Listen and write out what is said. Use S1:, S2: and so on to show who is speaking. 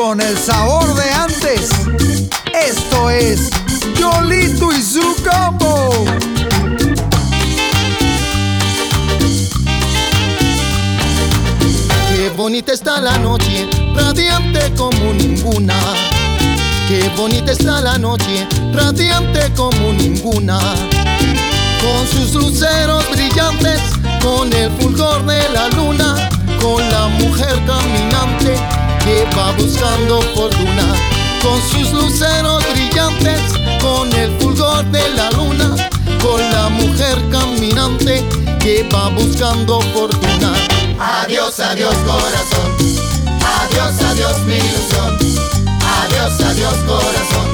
S1: con el sabor de antes. Esto es Yolito y su combo.
S2: Qué bonita está la noche, radiante como ninguna. Qué bonita está la noche, radiante como ninguna. Con sus luceros brillantes, con el fulgor de la luna, con la mujer caminante que va buscando fortuna. Con sus luceros brillantes, con el fulgor de la luna, con la mujer caminante que va buscando fortuna. Adiós, adiós corazón, adiós, adiós mi ilusión, adiós, adiós corazón.